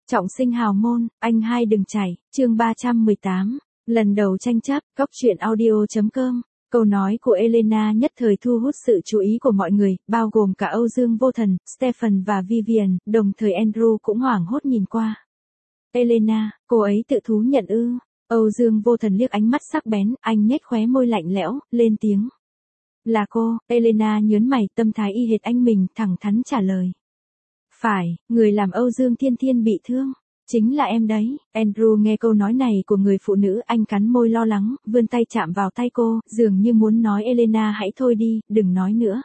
Trọng sinh hào môn, anh hai đừng chảy, chương 318. Lần đầu tranh chấp, góc truyện audio.com. Câu nói của Elena nhất thời thu hút sự chú ý của mọi người, bao gồm cả Âu Dương Vô Thần, Stephen và Vivian, đồng thời Andrew cũng hoảng hốt nhìn qua. Elena, cô ấy tự thú nhận ư? Âu Dương Vô Thần liếc ánh mắt sắc bén, anh nhếch khóe môi lạnh lẽo, lên tiếng. Là cô, Elena nhớn mày, tâm thái y hệt anh mình, thẳng thắn trả lời. Phải, người làm Âu Dương Thiên Thiên bị thương. Chính là em đấy. Andrew nghe câu nói này của người phụ nữ, anh cắn môi lo lắng, vươn tay chạm vào tay cô, dường như muốn nói Elena hãy thôi đi, đừng nói nữa.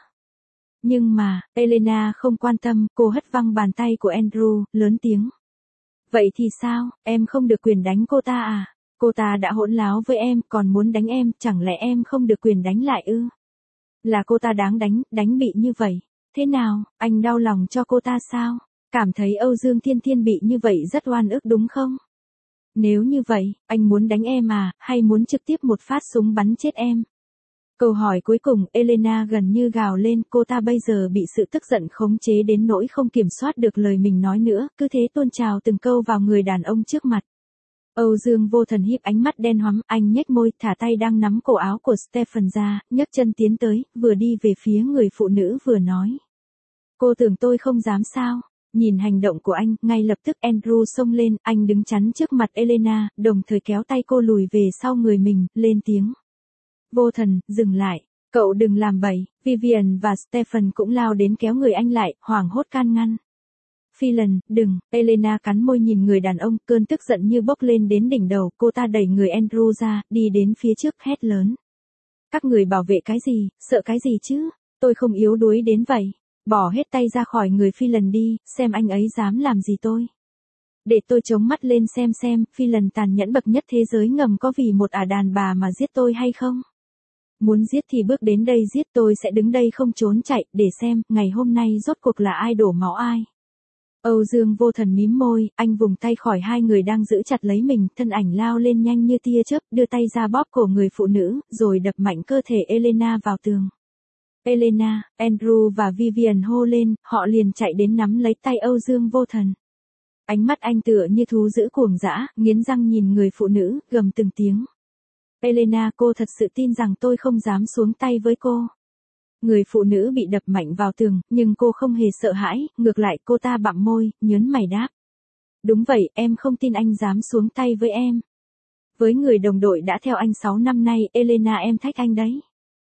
Nhưng mà, Elena không quan tâm, cô hất văng bàn tay của Andrew, lớn tiếng. Vậy thì sao, em không được quyền đánh cô ta à? Cô ta đã hỗn láo với em, còn muốn đánh em, chẳng lẽ em không được quyền đánh lại ư? Là cô ta đáng đánh, đánh bị như vậy. Thế nào, anh đau lòng cho cô ta sao? Cảm thấy Âu Dương Thiên Thiên bị như vậy rất oan ức đúng không? Nếu như vậy, anh muốn đánh em à, hay muốn trực tiếp một phát súng bắn chết em? Câu hỏi cuối cùng, Elena gần như gào lên, cô ta bây giờ bị sự tức giận khống chế đến nỗi không kiểm soát được lời mình nói nữa, cứ thế tuôn trào từng câu vào người đàn ông trước mặt. Âu Dương Vô Thần híp ánh mắt đen hoắm, anh nhếch môi, thả tay đang nắm cổ áo của Stephen ra, nhấc chân tiến tới, vừa đi về phía người phụ nữ vừa nói. Cô tưởng tôi không dám sao? Nhìn hành động của anh, ngay lập tức Andrew xông lên, anh đứng chắn trước mặt Elena, đồng thời kéo tay cô lùi về sau người mình, lên tiếng. Vô Thần, dừng lại, cậu đừng làm bậy. Vivian và Stephen cũng lao đến kéo người anh lại, hoảng hốt can ngăn. Phelan, đừng, Elena cắn môi nhìn người đàn ông, cơn tức giận như bốc lên đến đỉnh đầu, cô ta đẩy người Andrew ra, đi đến phía trước, hét lớn. Các người bảo vệ cái gì, sợ cái gì chứ, tôi không yếu đuối đến vậy. Bỏ hết tay ra khỏi người Phelan đi, xem anh ấy dám làm gì tôi. Để tôi chống mắt lên xem, Phelan tàn nhẫn bậc nhất thế giới ngầm có vì một đàn bà mà giết tôi hay không? Muốn giết thì bước đến đây giết, tôi sẽ đứng đây không trốn chạy, để xem, ngày hôm nay rốt cuộc là ai đổ máu ai. Âu Dương Vô Thần mím môi, anh vùng tay khỏi hai người đang giữ chặt lấy mình, thân ảnh lao lên nhanh như tia chớp, đưa tay ra bóp cổ người phụ nữ, rồi đập mạnh cơ thể Elena vào tường. Elena, Andrew và Vivian hô lên, họ liền chạy đến nắm lấy tay Âu Dương Vô Thần. Ánh mắt anh tựa như thú dữ cuồng dã, nghiến răng nhìn người phụ nữ, gầm từng tiếng. Elena, cô thật sự tin rằng tôi không dám xuống tay với cô. Người phụ nữ bị đập mạnh vào tường, nhưng cô không hề sợ hãi, ngược lại cô ta bặm môi, nhớn mày đáp. Đúng vậy, em không tin anh dám xuống tay với em. Với người đồng đội đã theo anh 6 năm nay, Elena em thách anh đấy.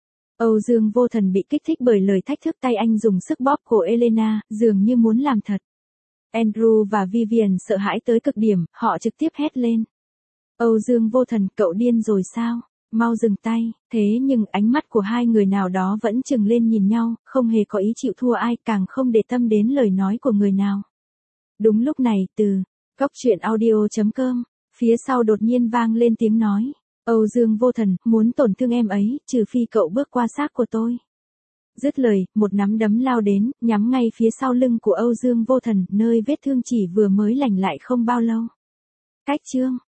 Âu Dương Vô Thần bị kích thích bởi lời thách thức, tay anh dùng sức bóp cổ Elena, dường như muốn làm thật. Andrew và Vivian sợ hãi tới cực điểm, họ trực tiếp hét lên. Âu Dương Vô Thần, cậu điên rồi sao? Mau dừng tay, thế nhưng ánh mắt của hai người nào đó vẫn chừng lên nhìn nhau, không hề có ý chịu thua ai, càng không để tâm đến lời nói của người nào. Đúng lúc này, từ góc truyện audio.com, phía sau đột nhiên vang lên tiếng nói. Âu Dương Vô Thần, muốn tổn thương em ấy, trừ phi cậu bước qua xác của tôi. Dứt lời, một nắm đấm lao đến, nhắm ngay phía sau lưng của Âu Dương Vô Thần, nơi vết thương chỉ vừa mới lành lại không bao lâu. Cách chương.